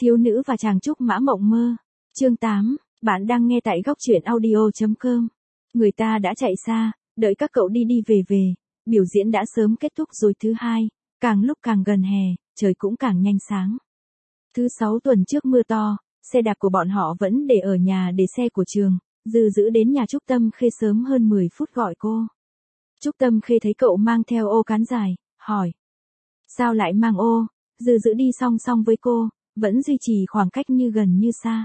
Thiếu nữ và chàng trúc mã mộng mơ. Chương 8, bạn đang nghe tại góc truyện audio.com. Người ta đã chạy xa, đợi các cậu đi đi về về, biểu diễn đã sớm kết thúc rồi. Thứ hai, càng lúc càng gần hè, trời cũng càng nhanh sáng. Thứ sáu tuần trước mưa to, xe đạp của bọn họ vẫn để ở nhà để xe của trường, Dư Dữ đến nhà Trúc Tâm Khê sớm hơn 10 phút gọi cô. Trúc Tâm Khê thấy cậu mang theo ô cán dài, hỏi. Sao lại mang ô? Dư Dữ đi song song với cô, vẫn duy trì khoảng cách như gần như xa.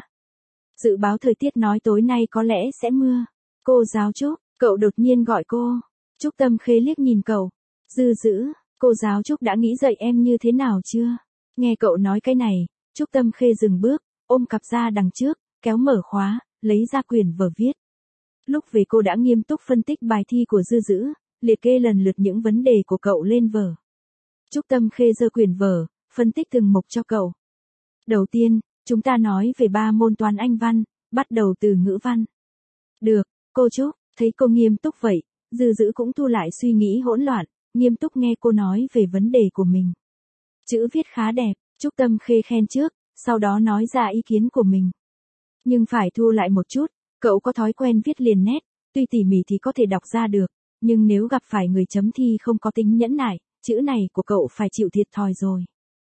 Dự báo thời tiết nói tối nay có lẽ sẽ mưa. Cô giáo Trúc, cậu đột nhiên gọi cô. Trúc Tâm Khê liếc nhìn cậu. Dư Dữ, cô giáo Trúc đã nghĩ dậy em như thế nào chưa? Nghe cậu nói cái này, Trúc Tâm Khê dừng bước, ôm cặp ra đằng trước, kéo mở khóa, lấy ra quyển vở viết. Lúc về cô đã nghiêm túc phân tích bài thi của Dư Dữ, liệt kê lần lượt những vấn đề của cậu lên vở. Trúc Tâm Khê giơ quyển vở, phân tích từng mục cho cậu. Đầu tiên, chúng ta nói về 3 môn toán Anh văn, bắt đầu từ ngữ văn. Được, cô Trúc, thấy cô nghiêm túc vậy, Dư Dữ cũng thu lại suy nghĩ hỗn loạn, nghiêm túc nghe cô nói về vấn đề của mình. Chữ viết khá đẹp, Trúc Tâm Khê khen trước, sau đó nói ra ý kiến của mình. Nhưng phải thu lại một chút, cậu có thói quen viết liền nét, tuy tỉ mỉ thì có thể đọc ra được, nhưng nếu gặp phải người chấm thi không có tính nhẫn nại, chữ này của cậu phải chịu thiệt thòi rồi.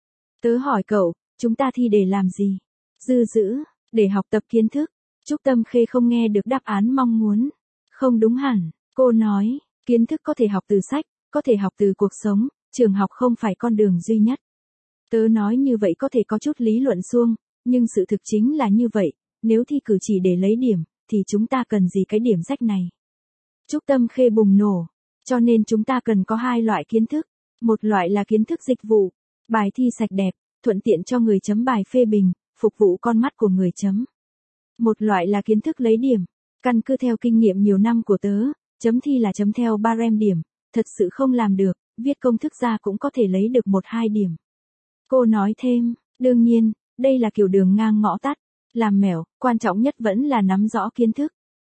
Tớ hỏi cậu, chúng ta thi để làm gì? Dư Dữ, để học tập kiến thức. Trúc Tâm Khê không nghe được đáp án mong muốn. Không đúng hẳn, cô nói, kiến thức có thể học từ sách, có thể học từ cuộc sống, trường học không phải con đường duy nhất. Tớ nói như vậy có thể có chút lý luận suông, nhưng sự thực chính là như vậy, nếu thi cử chỉ để lấy điểm, thì chúng ta cần gì cái điểm rách này? Trúc Tâm Khê bùng nổ, cho nên chúng ta cần có 2 loại kiến thức, một loại là kiến thức dịch vụ, bài thi sạch đẹp, thuận tiện cho người chấm bài phê bình, phục vụ con mắt của người chấm. Một loại là kiến thức lấy điểm, căn cứ theo kinh nghiệm nhiều năm của tớ, chấm thi là chấm theo barem điểm, thật sự không làm được, viết công thức ra cũng có thể lấy được 1-2 điểm. Cô nói thêm, đương nhiên, đây là kiểu đường ngang ngõ tắt, làm mẻo, quan trọng nhất vẫn là nắm rõ kiến thức.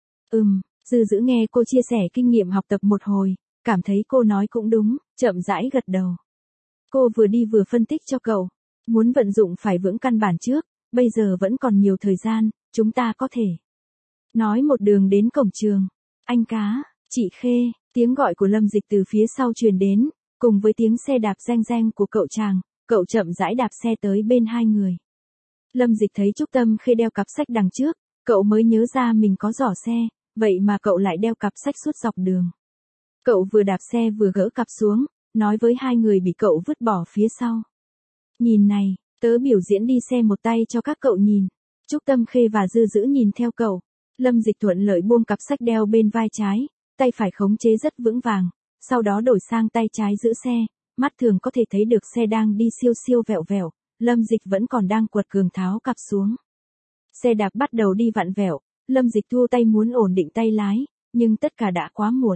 Dư Dữ nghe cô chia sẻ kinh nghiệm học tập một hồi, cảm thấy cô nói cũng đúng, chậm rãi gật đầu. Cô vừa đi vừa phân tích cho cậu, muốn vận dụng phải vững căn bản trước, bây giờ vẫn còn nhiều thời gian, chúng ta có thể nói một đường đến cổng trường. Anh Cá, chị Khê, tiếng gọi của Lâm Dịch từ phía sau truyền đến, cùng với tiếng xe đạp reng reng của cậu chàng, cậu chậm rãi đạp xe tới bên hai người. Lâm Dịch thấy Trúc Tâm Khê đeo cặp sách đằng trước, cậu mới nhớ ra mình có giỏ xe, vậy mà cậu lại đeo cặp sách suốt dọc đường. Cậu vừa đạp xe vừa gỡ cặp xuống, nói với hai người bị cậu vứt bỏ phía sau. Nhìn này, tớ biểu diễn đi xe một tay cho các cậu nhìn. Trúc Tâm Khê và Dư Dữ nhìn theo cậu. Lâm Dịch thuận lợi buông cặp sách đeo bên vai trái, tay phải khống chế rất vững vàng, sau đó đổi sang tay trái giữ xe, mắt thường có thể thấy được xe đang đi siêu siêu vẹo vẹo, Lâm Dịch vẫn còn đang quật cường tháo cặp xuống. Xe đạp bắt đầu đi vặn vẹo, Lâm Dịch thua tay muốn ổn định tay lái, nhưng tất cả đã quá muộn.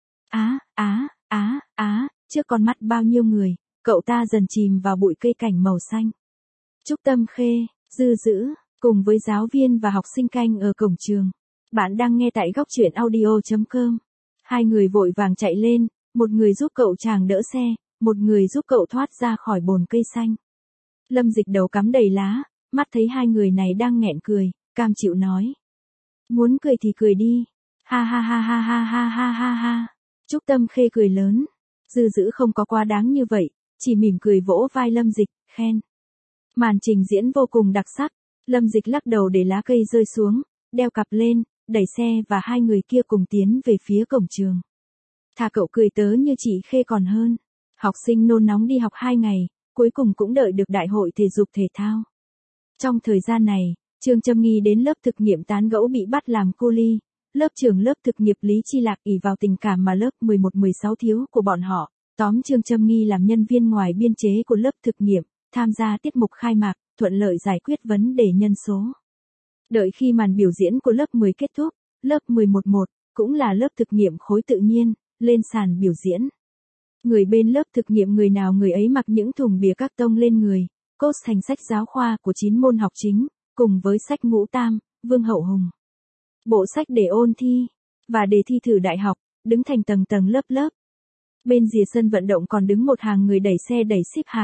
Trước con mắt bao nhiêu người, cậu ta dần chìm vào bụi cây cảnh màu xanh. Trúc Tâm Khê, Dư Dữ, cùng với giáo viên và học sinh canh ở cổng trường. Bạn đang nghe tại góc truyện audio.com. Hai người vội vàng chạy lên, một người giúp cậu chàng đỡ xe, một người giúp cậu thoát ra khỏi bồn cây xanh. Lâm Dịch đầu cắm đầy lá, mắt thấy hai người này đang nghẹn cười, cam chịu nói. Muốn cười thì cười đi. Ha ha ha ha ha ha ha ha ha. Trúc Tâm Khê cười lớn. Dư Dữ không có quá đáng như vậy, chỉ mỉm cười vỗ vai Lâm Dịch, khen. Màn trình diễn vô cùng đặc sắc, Lâm Dịch lắc đầu để lá cây rơi xuống, đeo cặp lên, đẩy xe và hai người kia cùng tiến về phía cổng trường. Thà cậu cười tớ như chị Khê còn hơn. Học sinh nôn nóng đi học 2 ngày, cuối cùng cũng đợi được đại hội thể dục thể thao. Trong thời gian này, Trương Trâm Nghi đến lớp thực nghiệm tán gẫu bị bắt làm cu li. Lớp trưởng lớp thực nghiệp Lý Chi Lạc ỷ vào tình cảm mà lớp 11-16 thiếu của bọn họ, tóm Trương Trâm Nghi làm nhân viên ngoài biên chế của lớp thực nghiệm, tham gia tiết mục khai mạc, thuận lợi giải quyết vấn đề nhân số. Đợi khi màn biểu diễn của lớp 10 kết thúc, lớp 11-1, cũng là lớp thực nghiệm khối tự nhiên, lên sàn biểu diễn. Người bên lớp thực nghiệm người nào người ấy mặc những thùng bìa các tông lên người, cốt thành sách giáo khoa của 9 môn học chính, cùng với sách Ngũ Tam, Vương Hậu Hùng. Bộ sách để ôn thi, và đề thi thử đại học, đứng thành tầng tầng lớp lớp. Bên rìa sân vận động còn đứng một hàng người đẩy xe đẩy xếp hàng,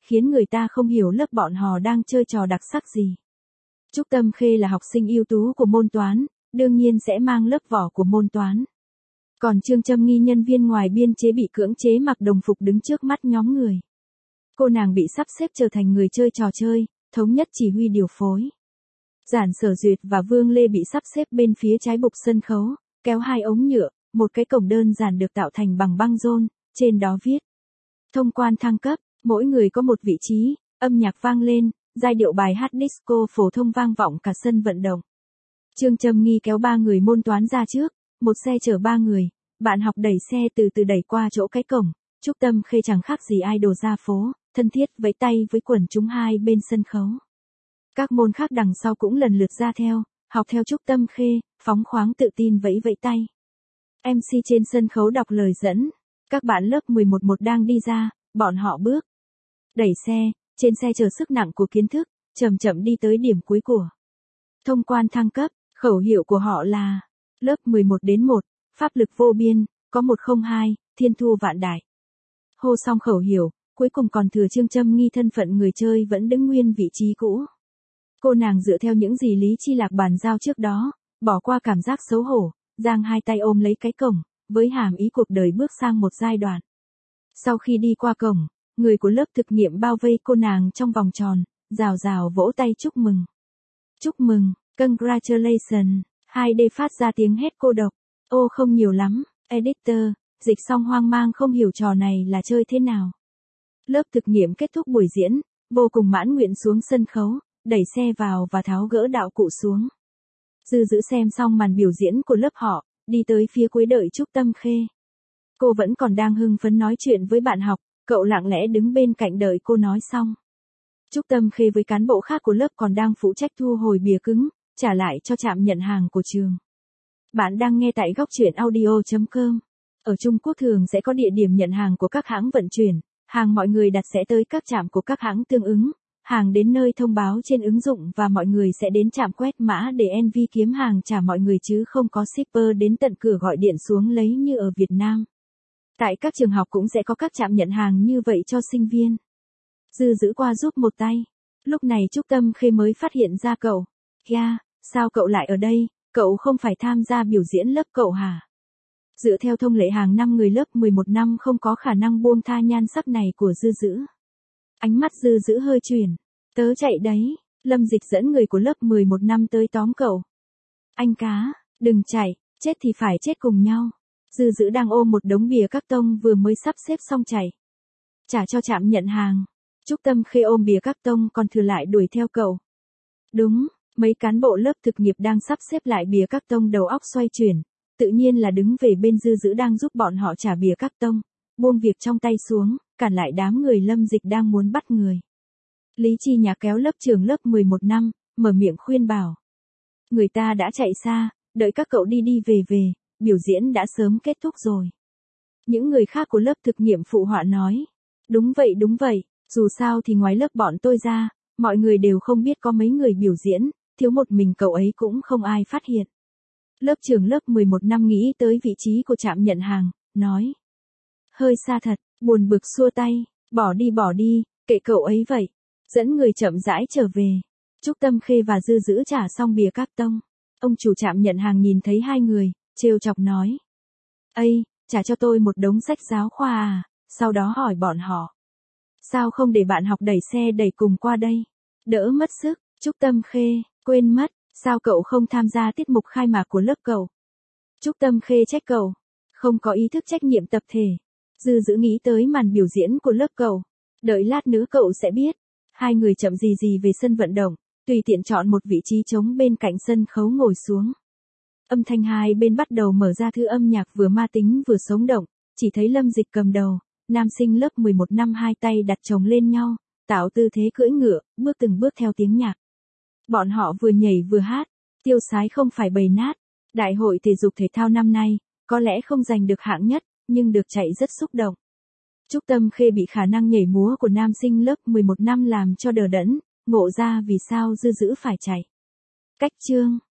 khiến người ta không hiểu lớp bọn họ đang chơi trò đặc sắc gì. Trúc Tâm Khê là học sinh ưu tú của môn toán, đương nhiên sẽ mang lớp vỏ của môn toán. Còn Trương Trâm Nghi nhân viên ngoài biên chế bị cưỡng chế mặc đồng phục đứng trước mắt nhóm người. Cô nàng bị sắp xếp trở thành người chơi trò chơi, thống nhất chỉ huy điều phối. Giản Sở Duyệt và Vương Lê bị sắp xếp bên phía trái bục sân khấu, kéo hai ống nhựa, một cái cổng đơn giản được tạo thành bằng băng rôn, trên đó viết. Thông quan thăng cấp, mỗi người có một vị trí, âm nhạc vang lên, giai điệu bài hát disco phổ thông vang vọng cả sân vận động. Trương Trâm Nghi kéo 3 người môn toán ra trước, một xe chở 3 người, bạn học đẩy xe từ từ đẩy qua chỗ cái cổng. Trúc Tâm Khê chẳng khác gì idol ra phố, thân thiết vẫy tay với quần chúng hai bên sân khấu. Các môn khác đằng sau cũng lần lượt ra theo, học theo Trúc Tâm Khê, phóng khoáng tự tin vẫy vẫy tay. MC trên sân khấu đọc lời dẫn, các bạn lớp 11 đang đi ra, bọn họ bước. Đẩy xe, trên xe chở sức nặng của kiến thức, chậm chậm đi tới điểm cuối của. Thông quan thăng cấp, khẩu hiệu của họ là, lớp 11 đến 1, pháp lực vô biên, có 102, thiên thu vạn đại. Hô xong khẩu hiệu, cuối cùng còn thừa Trương Trâm Nghi thân phận người chơi vẫn đứng nguyên vị trí cũ. Cô nàng dựa theo những gì Lý Chi Lạc bàn giao trước đó, bỏ qua cảm giác xấu hổ, giang hai tay ôm lấy cái cổng, với hàm ý cuộc đời bước sang một giai đoạn. Sau khi đi qua cổng, người của lớp thực nghiệm bao vây cô nàng trong vòng tròn, rào rào vỗ tay chúc mừng. Chúc mừng, congratulations, 2D phát ra tiếng hét cô độc. Ô không nhiều lắm, editor, dịch xong hoang mang không hiểu trò này là chơi thế nào. Lớp thực nghiệm kết thúc buổi diễn, vô cùng mãn nguyện xuống sân khấu, đẩy xe vào và tháo gỡ đạo cụ xuống. Dư Dữ xem xong màn biểu diễn của lớp họ, đi tới phía cuối đợi Trúc Tâm Khê. Cô vẫn còn đang hưng phấn nói chuyện với bạn học, cậu lặng lẽ đứng bên cạnh đợi cô nói xong. Trúc Tâm Khê với cán bộ khác của lớp còn đang phụ trách thu hồi bìa cứng, trả lại cho trạm nhận hàng của trường. Bạn đang nghe tại góc truyện audio.com. Ở Trung Quốc thường sẽ có địa điểm nhận hàng của các hãng vận chuyển, hàng mọi người đặt sẽ tới các trạm của các hãng tương ứng, hàng đến nơi thông báo trên ứng dụng và mọi người sẽ đến trạm quét mã để NV kiếm hàng trả mọi người chứ không có shipper đến tận cửa gọi điện xuống lấy như ở Việt Nam. Tại các trường học cũng sẽ có các trạm nhận hàng như vậy cho sinh viên. Dư Dữ qua giúp một tay. Lúc này Trúc Tâm Khê mới phát hiện ra cậu. Kìa, sao cậu lại ở đây, cậu không phải tham gia biểu diễn lớp cậu hả? Dựa theo thông lệ hàng năm người lớp 11 năm không có khả năng buông tha nhan sắc này của Dư Dữ. Ánh mắt Dư Dữ hơi chuyển. Tớ chạy đấy, Lâm Dịch dẫn người của lớp 11 năm tới tóm cậu. Anh cá, đừng chạy, chết thì phải chết cùng nhau. Dư Dữ đang ôm một đống bìa các tông vừa mới sắp xếp xong chạy. Trả cho trạm nhận hàng. Trúc Tâm Khê ôm bìa các tông còn thừa lại đuổi theo cậu. Đúng, mấy cán bộ lớp thực nghiệp đang sắp xếp lại bìa các tông đầu óc xoay chuyển. Tự nhiên là đứng về bên Dư Dữ đang giúp bọn họ trả bìa các tông, buông việc trong tay xuống, cản lại đám người Lâm Dịch đang muốn bắt người. Lý Chi Nhạc kéo lớp trưởng lớp 11 năm, mở miệng khuyên bảo. Người ta đã chạy xa, đợi các cậu đi đi về, biểu diễn đã sớm kết thúc rồi. Những người khác của lớp thực nghiệm phụ họa nói. Đúng vậy, dù sao thì ngoài lớp bọn tôi ra, mọi người đều không biết có mấy người biểu diễn, thiếu một mình cậu ấy cũng không ai phát hiện. Lớp trưởng lớp 11 năm nghĩ tới vị trí của trạm nhận hàng, nói. Hơi xa thật, buồn bực xua tay, bỏ đi, kệ cậu ấy vậy. Dẫn người chậm rãi trở về. Trúc Tâm Khê và Dư Dữ trả xong bìa các tông. Ông chủ trạm nhận hàng nhìn thấy hai người, trêu chọc nói. Ây, trả cho tôi một đống sách giáo khoa à, sau đó hỏi bọn họ. Sao không để bạn học đẩy xe đẩy cùng qua đây? Đỡ mất sức, Trúc Tâm Khê, quên mất, sao cậu không tham gia tiết mục khai mạc của lớp cậu? Trúc Tâm Khê trách cậu, không có ý thức trách nhiệm tập thể. Dư Dữ nghĩ tới màn biểu diễn của lớp cậu. Đợi lát nữa cậu sẽ biết. Hai người chậm gì về sân vận động, tùy tiện chọn một vị trí trống bên cạnh sân khấu ngồi xuống. Âm thanh hai bên bắt đầu mở ra thư âm nhạc vừa ma tính vừa sống động, chỉ thấy Lâm Dịch cầm đầu, nam sinh lớp 11 năm hai tay đặt chồng lên nhau, tạo tư thế cưỡi ngựa, bước từng bước theo tiếng nhạc. Bọn họ vừa nhảy vừa hát, tiêu sái không phải bầy nát. Đại hội thể dục thể thao năm nay, có lẽ không giành được hạng nhất, nhưng được chạy rất xúc động. Trúc Tâm Khê bị khả năng nhảy múa của nam sinh lớp 11 năm làm cho đờ đẫn, ngộ ra vì sao Dư Dữ phải chạy. Cách chương